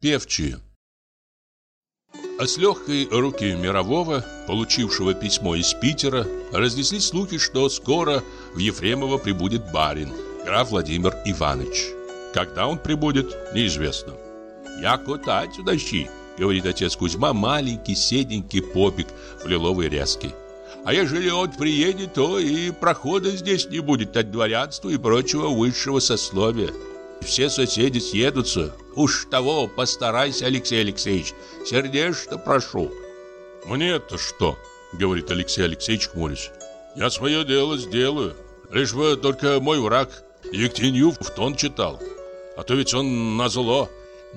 Певчие. А с легкой руки Мирового, получившего письмо из Питера, разнеслись слухи, что скоро в Ефремово прибудет барин, граф Владимир Иванович. Когда он прибудет, неизвестно. «Яко тать удащи», — говорит отец Кузьма, маленький седенький попик в лиловой ряске. «А ежели он приедет, то и прохода здесь не будет от дворянства и прочего высшего сословия. Все соседи съедутся. Уж того постарайся, Алексей Алексеевич, сердечно прошу». «Мне-то что?» — говорит Алексей Алексеевич, хмурясь. «Я свое дело сделаю. Лишь бы только мой враг Ектенью в тон читал. А то ведь он назло».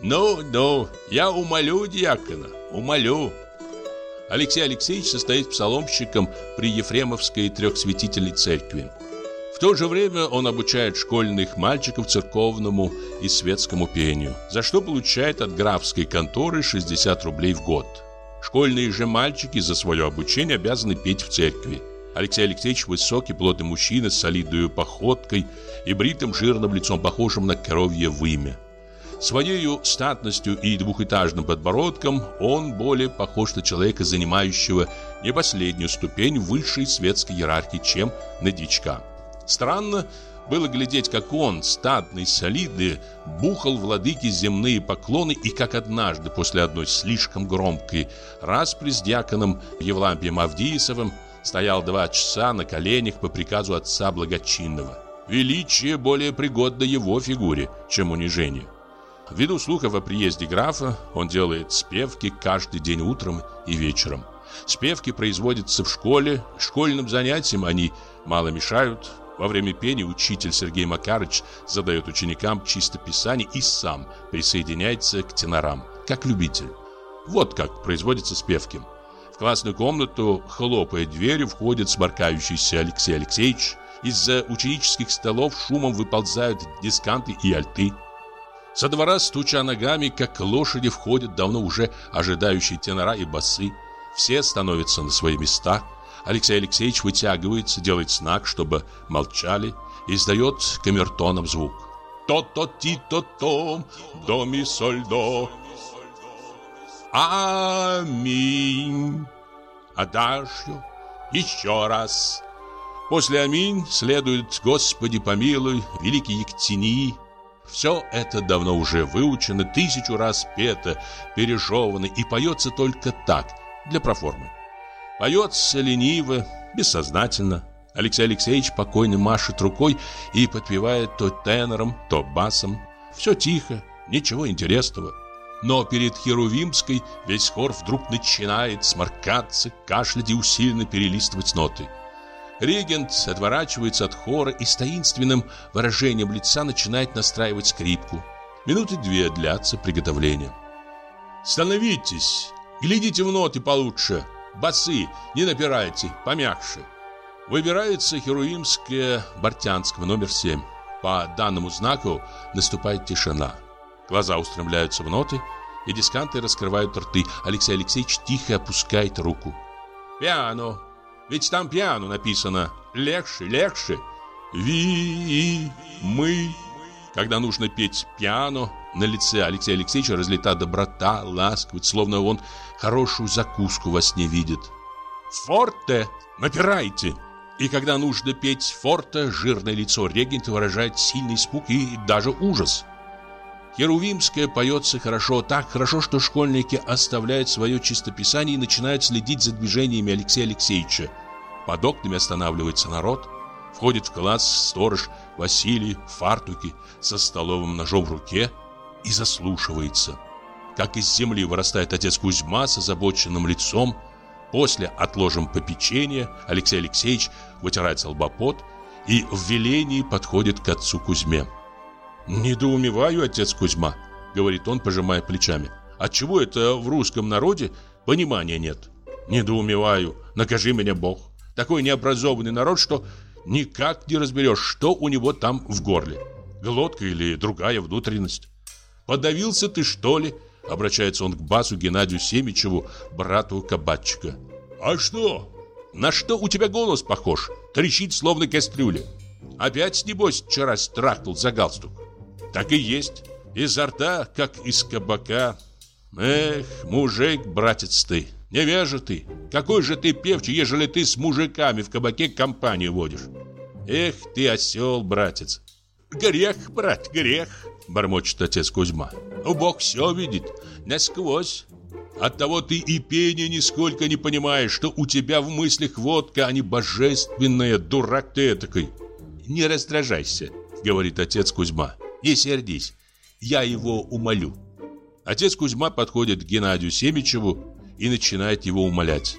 «Ну, я умолю дьякона, умолю». Алексей Алексеевич состоит псаломщиком при Ефремовской Трехсвятительной церкви. В то же время он обучает школьных мальчиков церковному и светскому пению, за что получает от графской конторы 60 рублей в год. Школьные же мальчики за свое обучение обязаны петь в церкви. Алексей Алексеевич высокий, плотный мужчина с солидной походкой и бритым жирным лицом, похожим на коровье вымя. Своею статностью и двухэтажным подбородком он более похож на человека, занимающего не последнюю ступень высшей светской иерархии, чем на дичка. Странно было глядеть, как он, статный, солидный, бухал владыке земные поклоны, и как однажды после одной слишком громкой распри с дьяконом Евлампием Авдеевым стоял 2 часа на коленях по приказу отца благочинного. Величие более пригодно его фигуре, чем унижение. Ввиду слухов о приезде графа, он делает спевки каждый день утром и вечером. Спевки производятся в школе, школьным занятиям они мало мешают. Во время пения учитель Сергей Макарыч задает ученикам чистописание и сам присоединяется к тенорам, как любитель. Вот как производятся спевки. В классную комнату, хлопая дверью, входит сморкающийся Алексей Алексеевич. Из-за ученических столов шумом выползают дисканты и альты. Со двора, стуча ногами, как лошади, входят давно уже ожидающие тенора и басы. Все становятся на свои места. Алексей Алексеевич вытягивается, делает знак, чтобы молчали, и издает камертоном звук. То-то-ти-то-том, до-ми-соль-до. Аминь. Адажьо. Еще раз. После аминь следует «Господи помилуй», «Великий Ектении». Все это давно уже выучено, 1000 раз пето, пережевано и поется только так, для проформы. Поется лениво, бессознательно. Алексей Алексеевич покойно машет рукой и подпевает то тенором, то басом. Все тихо, ничего интересного. Но перед Херувимской весь хор вдруг начинает сморкаться, кашлять и усиленно перелистывать ноты. Регент отворачивается от хора и с таинственным выражением лица начинает настраивать скрипку. Минуты 2 длятся приготовления. «Становитесь! Глядите в ноты получше! Басы, не напирайте, помягче!» Выбирается Херувимская Бортянского, номер 7. По данному знаку наступает тишина. Глаза устремляются в ноты, и дисканты раскрывают рты. Алексей Алексеевич тихо опускает руку. «Пиано! Ведь там пиано написано. Легче, легче. Ви, мы». Когда нужно петь пиано, на лице Алексея Алексеевича разлита доброта, ласковость, словно он хорошую закуску во сне видит. «Форте! Напирайте!» И когда нужно петь форте, жирное лицо регента выражает сильный испуг и даже ужас. Херувимская поется хорошо, так хорошо, что школьники оставляют свое чистописание и начинают следить за движениями Алексея Алексеевича. Под окнами останавливается народ. Входит в класс сторож Василий в фартуке со столовым ножом в руке и заслушивается. Как из земли вырастает отец Кузьма с озабоченным лицом. После отложим попечения Алексей Алексеевич вытирает с лба пот и в велении подходит к отцу Кузьме. «Недоумеваю, отец Кузьма», — говорит он, пожимая плечами. «Отчего это в русском народе понимания нет? Недоумеваю, накажи меня Бог. Такой необразованный народ, что никак не разберешь, что у него там в горле. Глотка или другая внутренность. Подавился ты, что ли?» — обращается он к басу Геннадию Семичеву, брату кабачика. «А что? На что у тебя голос похож? Трещит, словно кастрюля. Опять, небось, вчера страхнул за галстук?» «Так и есть. изо рта, как из кабака. Эх, мужик, братец ты, невежа ты. Какой же ты певчий, ежели ты с мужиками в кабаке компанию водишь? Эх ты, осел, братец. Грех, брат, грех, бормочет отец Кузьма. Бог все видит, насквозь. Оттого ты и пение нисколько не понимаешь, что у тебя в мыслях водка, а не божественная, дурак ты этакой. Не раздражайся, говорит отец Кузьма. Не сердись, я его умолю. Отец Кузьма подходит к Геннадию Семичеву и начинает его умолять.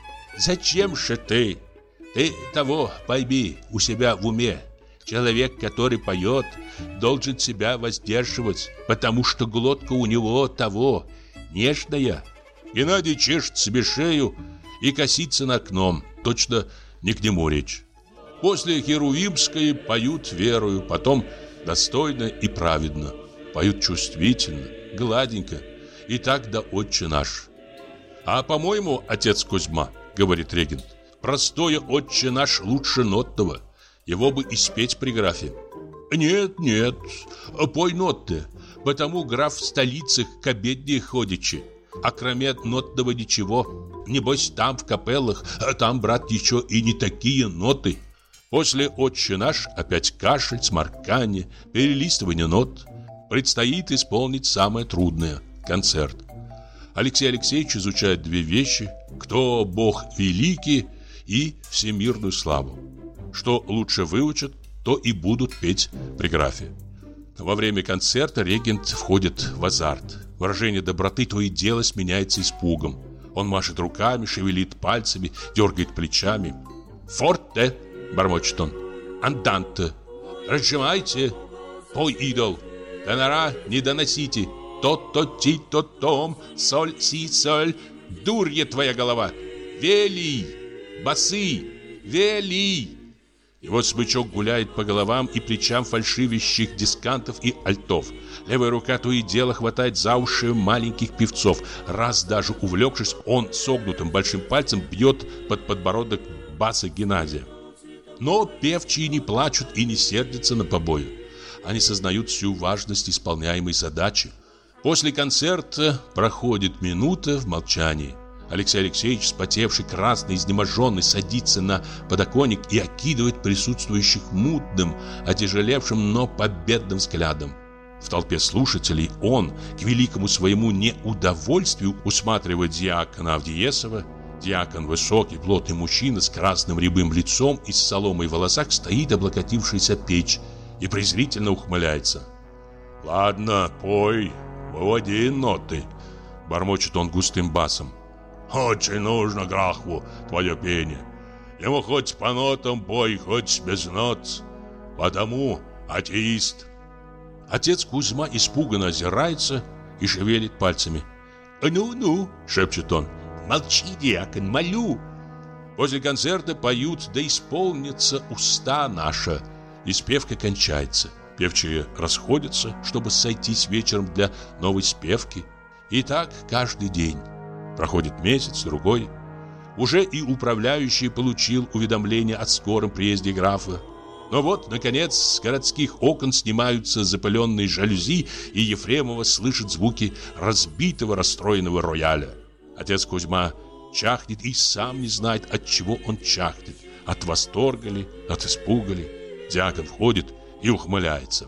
Зачем же ты? Ты того пойми у себя в уме. Человек, который поет, должен себя воздерживать, потому что глотка у него того нежная. Геннадий чешет себе шею и косится на окном, точно не к нему речь. После Херувимской поют верою, потом достойно и праведно. Поют чувствительно, гладенько, и так до Отче наш. А по-моему, отец Кузьма, говорит регент, простое Отче наш лучше нотного. Его бы и спеть при графе. Нет, нет, пой ноты, потому граф в столицах к обедне ходячи. А кроме нотного ничего. Небось там в капеллах, там, брат, еще и не такие ноты. После «Отче наш» опять кашель, сморканье, перелистывание нот. Предстоит исполнить самое трудное – концерт. Алексей Алексеевич изучает две вещи: кто Бог великий и всемирную славу. Что лучше выучат, то и будут петь при графе. Во время концерта регент входит в азарт. Выражение доброты то и дело сменяется испугом. Он машет руками, шевелит пальцами, дергает плечами. «Форте!» – бормочет он. «Анданте! Разжимайте! Пой, идол! Тонара не доносите! То-то-ти-то-том! Соль-си-соль! Дурья твоя голова! Вели! Басы! Вели!» И вот смычок гуляет по головам и плечам фальшивящих дискантов и альтов. Левая рука то и дело хватает за уши маленьких певцов. Раз даже увлекшись, он согнутым большим пальцем бьет под подбородок баса Геннадия. Но певчие не плачут и не сердятся на побои. Они сознают всю важность исполняемой задачи. После концерта проходит минута в молчании. Алексей Алексеевич, вспотевший, красный, изнеможенный, садится на подоконник и окидывает присутствующих мутным, отяжелевшим, но победным взглядом. В толпе слушателей он, к великому своему неудовольствию, усматривает диакона Авдеесова. Диакон, высокий, плотный мужчина с красным рябым лицом и с соломой в волосах, стоит, облокотившись о печь, и презрительно ухмыляется. «Ладно, пой, выводи ноты», — бормочет он густым басом. «Очень нужно графу твое пение. Ему хоть по нотам пой, хоть без нот. Потому атеист». Отец Кузьма испуганно озирается и шевелит пальцами. «Ну-ну», — шепчет он, — «молчи, диакон, молю». После концерта поют «Да исполнится уста наша», и спевка кончается. Певчие расходятся, чтобы сойтись вечером для новой спевки. И так каждый день. Проходит месяц, другой. Уже и управляющий получил уведомление о скором приезде графа. Но вот, наконец, с городских окон снимаются запыленные жалюзи, и Ефремова слышит звуки разбитого, расстроенного рояля. Отец Кузьма чахнет и сам не знает, от чего он чахнет. От восторга ли, от испуга ли. Диакон входит и ухмыляется.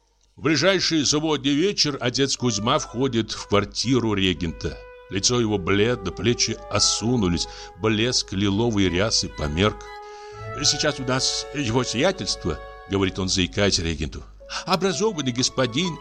В ближайший субботний вечер отец Кузьма входит в квартиру регента. Лицо его бледно, плечи осунулись, блеск лиловой рясы померк. «Сейчас у нас его сиятельство», — говорит он, заикаясь регенту, «образованный господин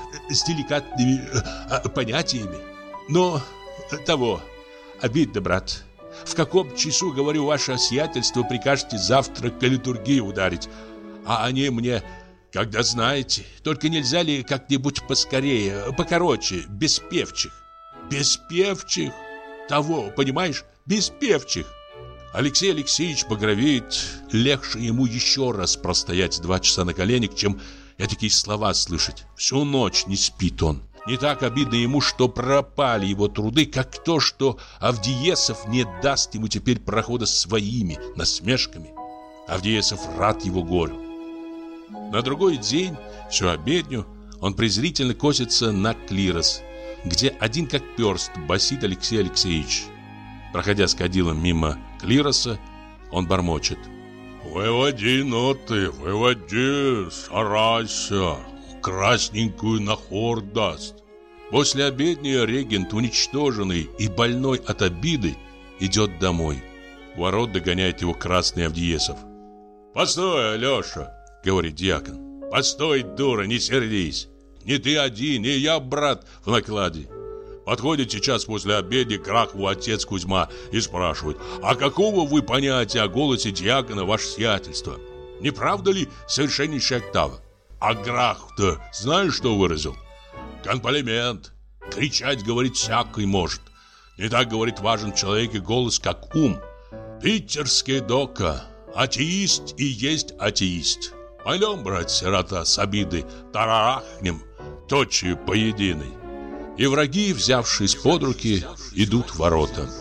с деликатными понятиями. Но того, обидно, брат. В каком часу, говорю, ваше сиятельство прикажете завтра к литургии ударить? А они мне, когда знаете, только нельзя ли как-нибудь поскорее, покороче, без певчих?» «Без певчих? Того, понимаешь, без певчих!» Алексей Алексеевич багровеет. Легче ему еще раз простоять 2 часа на коленях, чем такие слова слышать. Всю ночь не спит он. Не так обидно ему, что пропали его труды, как то, что Авдеесов не даст ему теперь прохода своими насмешками. Авдеесов рад его горю. На другой день, всю обедню, Он презрительно косится на клирос, где один как перст басит Алексей Алексеевич. Проходя с кадилом мимо клироса, он бормочет: «Выводи ноты, выводи, старайся, красненькую на хор даст». После обедни регент, уничтоженный и больной от обиды, идет домой. У ворот догоняет его красный Авдеесов. «Постой, Алеша», — говорит дьякон. «Постой, дура, не сердись. Не ты один, и я, брат, в накладе». Подходит сейчас после обеда к Грахову отец Кузьма и спрашивает: «А какого вы понятия о голосе дьякона, ваше сиятельство? Не правда ли совершеннейшая октава? А Грахов-то знаешь, что выразил? Комплимент. Кричать, говорит, всякий может. Не так, говорит, важен в человеке голос, как ум. Питерский дока. Атеист и есть атеист. Пойдем, брат-сирота, с обиды тарарахнем, точью поединой». И враги, взявшись под руки, идут в ворота.